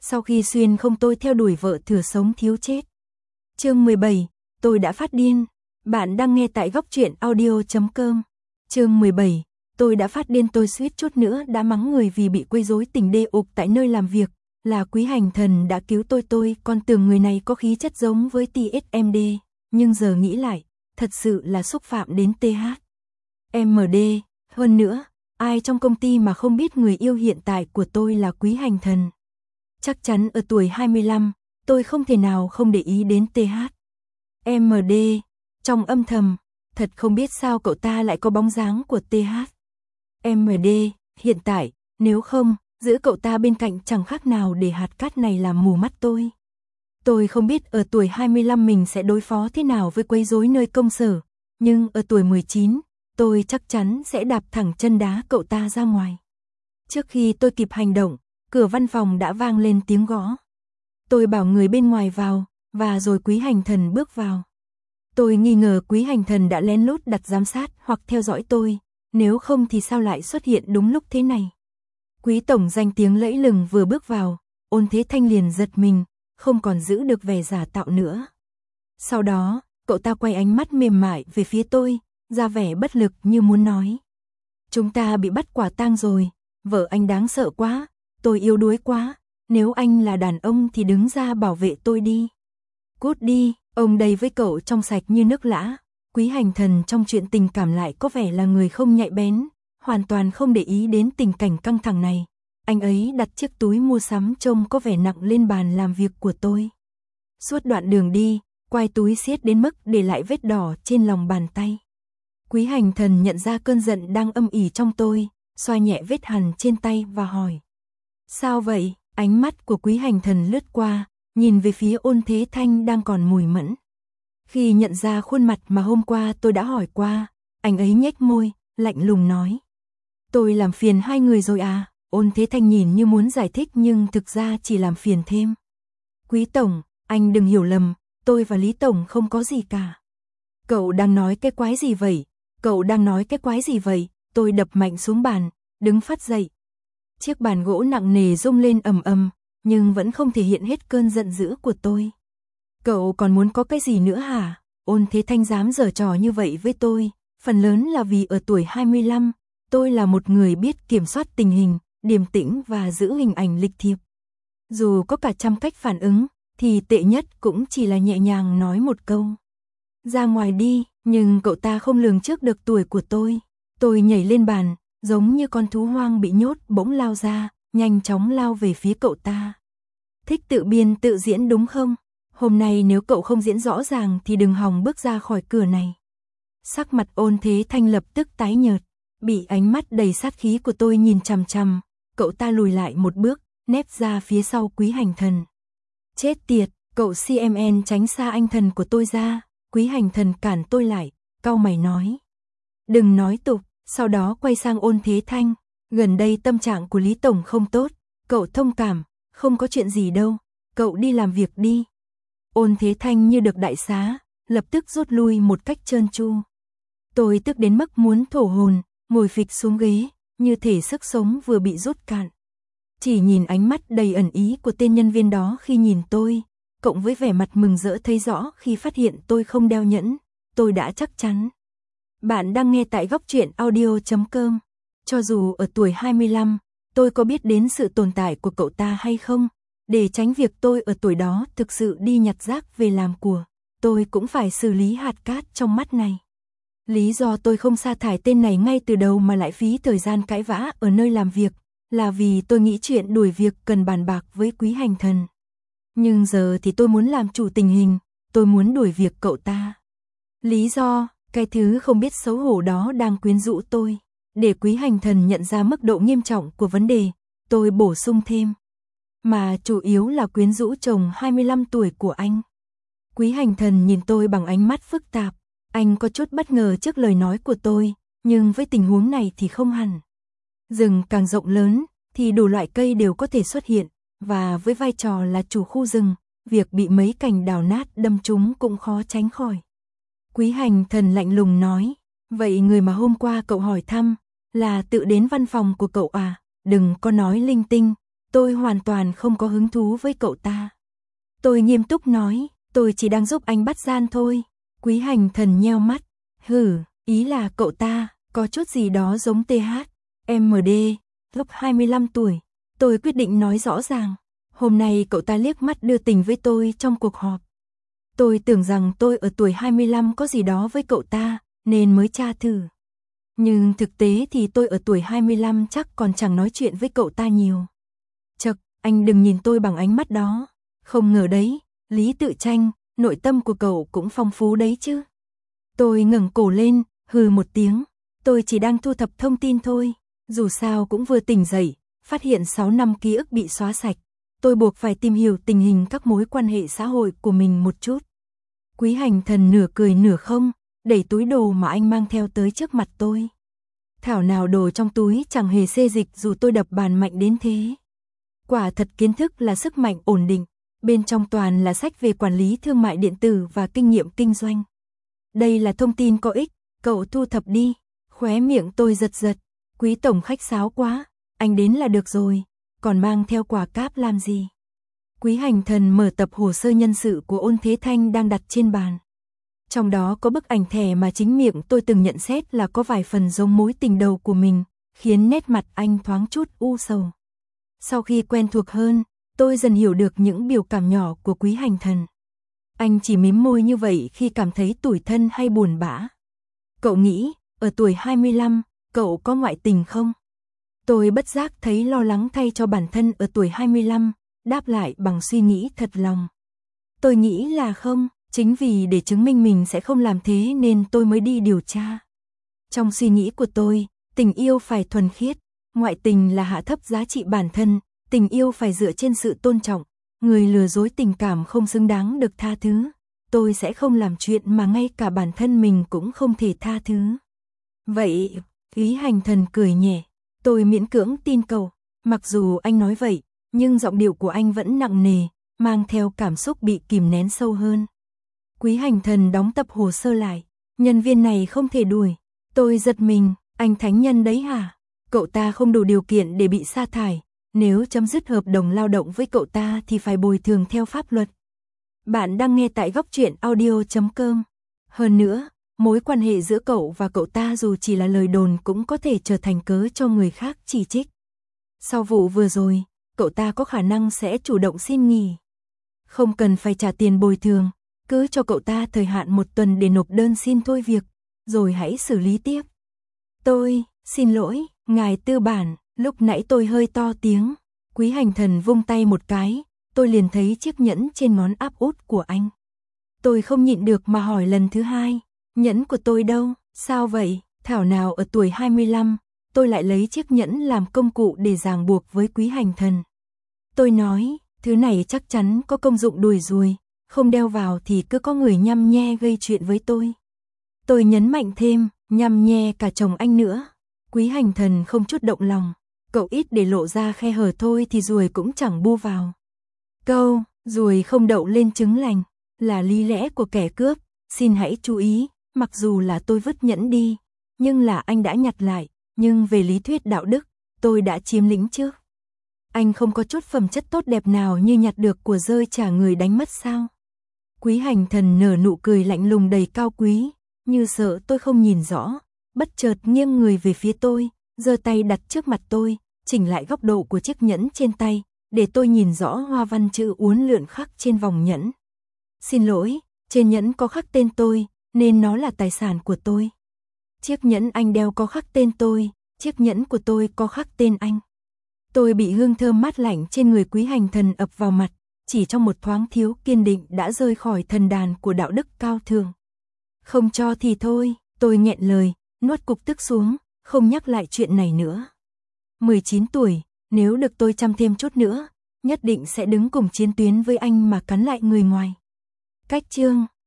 sau khi xuyên không tôi theo đuổi vợ thừa sống thiếu chết. Chương 17, tôi đã phát điên. Bạn đang nghe tại góc truyện audio.com. Chương 17, tôi đã phát điên. Tôi suýt chút nữa đã mắng người vì bị quấy rối tình đê ục tại nơi làm việc. Là Quý Hành Thần đã cứu tôi còn tưởng người này có khí chất giống với TSMD, nhưng giờ nghĩ lại, thật sự là xúc phạm đến THMD. Hơn nữa, ai trong công ty mà không biết người yêu hiện tại của tôi là Quý Hành Thần. Chắc chắn ở tuổi 25, tôi không thể nào không để ý đến THMD. Trong âm thầm, thật không biết sao cậu ta lại có bóng dáng của THMD hiện tại, nếu không, giữ cậu ta bên cạnh chẳng khác nào để hạt cát này làm mù mắt tôi. Tôi không biết ở tuổi 25 mình sẽ đối phó thế nào với quấy rối nơi công sở, nhưng ở tuổi 19, tôi chắc chắn sẽ đạp thẳng chân đá cậu ta ra ngoài. Trước khi tôi kịp hành động, cửa văn phòng đã vang lên tiếng gõ. Tôi bảo người bên ngoài vào, và rồi Quý Hành Thần bước vào. Tôi nghi ngờ Quý Hành Thần đã lén lút đặt giám sát hoặc theo dõi tôi, nếu không thì sao lại xuất hiện đúng lúc thế này. Quý tổng danh tiếng lẫy lừng vừa bước vào, Ôn Thế Thanh liền giật mình, không còn giữ được vẻ giả tạo nữa. Sau đó, cậu ta quay ánh mắt mềm mại về phía tôi, ra vẻ bất lực như muốn nói. Chúng ta bị bắt quả tang rồi, vợ anh đáng sợ quá, tôi yếu đuối quá, nếu anh là đàn ông thì đứng ra bảo vệ tôi đi. Cút đi, ông đây với cậu trong sạch như nước lã. Quý Hành Thần trong chuyện tình cảm lại có vẻ là người không nhạy bén, hoàn toàn không để ý đến tình cảnh căng thẳng này. Anh ấy đặt chiếc túi mua sắm trông có vẻ nặng lên bàn làm việc của tôi. Suốt đoạn đường đi, quai túi siết đến mức để lại vết đỏ trên lòng bàn tay. Quý Hành Thần nhận ra cơn giận đang âm ỉ trong tôi, xoa nhẹ vết hằn trên tay và hỏi. Sao vậy? Ánh mắt của Quý Hành Thần lướt qua, nhìn về phía Ôn Thế Thanh đang còn mùi mẫn. Khi nhận ra khuôn mặt mà hôm qua tôi đã hỏi qua, anh ấy nhếch môi, lạnh lùng nói. Tôi làm phiền hai người rồi à? Ôn Thế Thanh nhìn như muốn giải thích nhưng thực ra chỉ làm phiền thêm. Quý Tổng, anh đừng hiểu lầm, tôi và Lý Tổng không có gì cả. Cậu đang nói cái quái gì vậy? Cậu đang nói cái quái gì vậy? Tôi đập mạnh xuống bàn, đứng phát dậy. Chiếc bàn gỗ nặng nề rung lên ầm ầm, nhưng vẫn không thể hiện hết cơn giận dữ của tôi. Cậu còn muốn có cái gì nữa hả? Ôn Thế Thanh dám giở trò như vậy với tôi, phần lớn là vì ở tuổi 25, tôi là một người biết kiểm soát tình hình, điềm tĩnh và giữ hình ảnh lịch thiệp. Dù có cả trăm cách phản ứng, thì tệ nhất cũng chỉ là nhẹ nhàng nói một câu. Ra ngoài đi, nhưng cậu ta không lường trước được tuổi của tôi. Tôi nhảy lên bàn, giống như con thú hoang bị nhốt bỗng lao ra, nhanh chóng lao về phía cậu ta. Thích tự biên tự diễn đúng không? Hôm nay nếu cậu không diễn rõ ràng thì đừng hòng bước ra khỏi cửa này. Sắc mặt Ôn Thế Thanh lập tức tái nhợt, bị ánh mắt đầy sát khí của tôi nhìn chằm chằm, cậu ta lùi lại một bước, nép ra phía sau Quý Hành Thần. Chết tiệt, cậu CMN tránh xa anh thần của tôi ra. Quý Hành Thần cản tôi lại, cau mày nói. Đừng nói tục, sau đó quay sang Ôn Thế Thanh. Gần đây tâm trạng của Lý Tổng không tốt, cậu thông cảm, không có chuyện gì đâu, cậu đi làm việc đi. Ôn Thế Thanh như được đại xá, lập tức rút lui một cách trơn tru. Tôi tức đến mức muốn thổ hồn, ngồi phịch xuống ghế, như thể sức sống vừa bị rút cạn. Chỉ nhìn ánh mắt đầy ẩn ý của tên nhân viên đó khi nhìn tôi, cộng với vẻ mặt mừng rỡ thấy rõ khi phát hiện tôi không đeo nhẫn, tôi đã chắc chắn. Bạn đang nghe tại góc truyện audio.com. Cho dù ở tuổi 25, tôi có biết đến sự tồn tại của cậu ta hay không, để tránh việc tôi ở tuổi đó thực sự đi nhặt rác về làm của, tôi cũng phải xử lý hạt cát trong mắt này. Lý do tôi không sa thải tên này ngay từ đầu mà lại phí thời gian cãi vã ở nơi làm việc, là vì tôi nghĩ chuyện đuổi việc cần bàn bạc với Quý Hành Thần. Nhưng giờ thì tôi muốn làm chủ tình hình, tôi muốn đuổi việc cậu ta. Lý do, cái thứ không biết xấu hổ đó đang quyến rũ tôi. Để Quý Hành Thần nhận ra mức độ nghiêm trọng của vấn đề, tôi bổ sung thêm. Mà chủ yếu là quyến rũ chồng 25 tuổi của anh. Quý Hành Thần nhìn tôi bằng ánh mắt phức tạp. Anh có chút bất ngờ trước lời nói của tôi, nhưng với tình huống này thì không hẳn. Rừng càng rộng lớn, thì đủ loại cây đều có thể xuất hiện, và với vai trò là chủ khu rừng, việc bị mấy cành đào nát đâm trúng cũng khó tránh khỏi. Quý Hành Thần lạnh lùng nói, vậy người mà hôm qua cậu hỏi thăm, là tự đến văn phòng của cậu à, đừng có nói linh tinh, tôi hoàn toàn không có hứng thú với cậu ta. Tôi nghiêm túc nói, tôi chỉ đang giúp anh bắt gian thôi. Quý Hành Thần nheo mắt, hử, ý là cậu ta có chút gì đó giống TH, MD, lúc 25 tuổi. Tôi quyết định nói rõ ràng, hôm nay cậu ta liếc mắt đưa tình với tôi trong cuộc họp. Tôi tưởng rằng tôi ở tuổi 25 có gì đó với cậu ta, nên mới tra thử. Nhưng thực tế thì tôi ở tuổi 25 chắc còn chẳng nói chuyện với cậu ta nhiều. Chậc, anh đừng nhìn tôi bằng ánh mắt đó. Không ngờ đấy, Lý Tự Tranh, nội tâm của cậu cũng phong phú đấy chứ. Tôi ngẩng cổ lên, hừ một tiếng. Tôi chỉ đang thu thập thông tin thôi. Dù sao cũng vừa tỉnh dậy, phát hiện 6 năm ký ức bị xóa sạch. Tôi buộc phải tìm hiểu tình hình các mối quan hệ xã hội của mình một chút. Quý Hành Thần nửa cười nửa không, đẩy túi đồ mà anh mang theo tới trước mặt tôi. Thảo nào đồ trong túi chẳng hề xê dịch dù tôi đập bàn mạnh đến thế. Quả thật kiến thức là sức mạnh ổn định, bên trong toàn là sách về quản lý thương mại điện tử và kinh nghiệm kinh doanh. Đây là thông tin có ích, cậu thu thập đi. Khóe miệng tôi giật giật, Quý tổng khách sáo quá, anh đến là được rồi, còn mang theo quả cáp làm gì? Quý Hành Thần mở tập hồ sơ nhân sự của Ôn Thế Thanh đang đặt trên bàn. Trong đó có bức ảnh thẻ mà chính miệng tôi từng nhận xét là có vài phần giống mối tình đầu của mình, khiến nét mặt anh thoáng chút u sầu. Sau khi quen thuộc hơn, tôi dần hiểu được những biểu cảm nhỏ của Quý Hành Thần. Anh chỉ mím môi như vậy khi cảm thấy tủi thân hay buồn bã. Cậu nghĩ, ở tuổi 25, cậu có ngoại tình không? Tôi bất giác thấy lo lắng thay cho bản thân ở tuổi 25, đáp lại bằng suy nghĩ thật lòng. Tôi nghĩ là không, chính vì để chứng minh mình sẽ không làm thế nên tôi mới đi điều tra. Trong suy nghĩ của tôi, tình yêu phải thuần khiết, ngoại tình là hạ thấp giá trị bản thân, tình yêu phải dựa trên sự tôn trọng, người lừa dối tình cảm không xứng đáng được tha thứ. Tôi sẽ không làm chuyện mà ngay cả bản thân mình cũng không thể tha thứ. Vậy, Quý Hành Thần cười nhẹ, tôi miễn cưỡng tin cậu, mặc dù anh nói vậy, nhưng giọng điệu của anh vẫn nặng nề, mang theo cảm xúc bị kìm nén sâu hơn. Quý Hành Thần đóng tập hồ sơ lại, nhân viên này không thể đuổi. Tôi giật mình, anh thánh nhân đấy hả? Cậu ta không đủ điều kiện để bị sa thải, nếu chấm dứt hợp đồng lao động với cậu ta thì phải bồi thường theo pháp luật. Bạn đang nghe tại góc truyện audio.com. Hơn nữa, mối quan hệ giữa cậu và cậu ta dù chỉ là lời đồn cũng có thể trở thành cớ cho người khác chỉ trích. Sau vụ vừa rồi, cậu ta có khả năng sẽ chủ động xin nghỉ. Không cần phải trả tiền bồi thường, cứ cho cậu ta thời hạn 1 tuần để nộp đơn xin thôi việc, rồi hãy xử lý tiếp. Tôi, xin lỗi, ngài tư bản, lúc nãy tôi hơi to tiếng. Quý Hành Thần vung tay một cái, tôi liền thấy chiếc nhẫn trên ngón áp út của anh. Tôi không nhịn được mà hỏi lần thứ hai, nhẫn của tôi đâu, sao vậy? Thảo nào ở tuổi 25, tôi lại lấy chiếc nhẫn làm công cụ để ràng buộc với Quý Hành Thần. Tôi nói, thứ này chắc chắn có công dụng đuổi ruồi, không đeo vào thì cứ có người nhăm nhe gây chuyện với tôi. Tôi nhấn mạnh thêm, nhăm nhe cả chồng anh nữa. Quý Hành Thần không chút động lòng, cậu ít để lộ ra khe hở thôi thì ruồi cũng chẳng bu vào. Câu, ruồi không đậu lên trứng lành, là lý lẽ của kẻ cướp, xin hãy chú ý, mặc dù là tôi vứt nhẫn đi, nhưng là anh đã nhặt lại, nhưng về lý thuyết đạo đức, tôi đã chiếm lĩnh trước. Anh không có chút phẩm chất tốt đẹp nào như nhặt được của rơi trả người đánh mất sao? Quý Hành Thần nở nụ cười lạnh lùng đầy cao quý, như sợ tôi không nhìn rõ, bất chợt nghiêng người về phía tôi, giơ tay đặt trước mặt tôi, chỉnh lại góc độ của chiếc nhẫn trên tay, để tôi nhìn rõ hoa văn chữ uốn lượn khắc trên vòng nhẫn. Xin lỗi, trên nhẫn có khắc tên tôi, nên nó là tài sản của tôi. Chiếc nhẫn anh đeo có khắc tên tôi, chiếc nhẫn của tôi có khắc tên anh. Tôi bị hương thơm mát lạnh trên người Quý Hành Thần ập vào mặt, chỉ trong một thoáng thiếu kiên định đã rơi khỏi thần đàn của đạo đức cao thượng. Không cho thì thôi, tôi nghẹn lời, nuốt cục tức xuống, không nhắc lại chuyện này nữa. 19 tuổi, nếu được tôi chăm thêm chút nữa, nhất định sẽ đứng cùng chiến tuyến với anh mà cắn lại người ngoài. Cách chương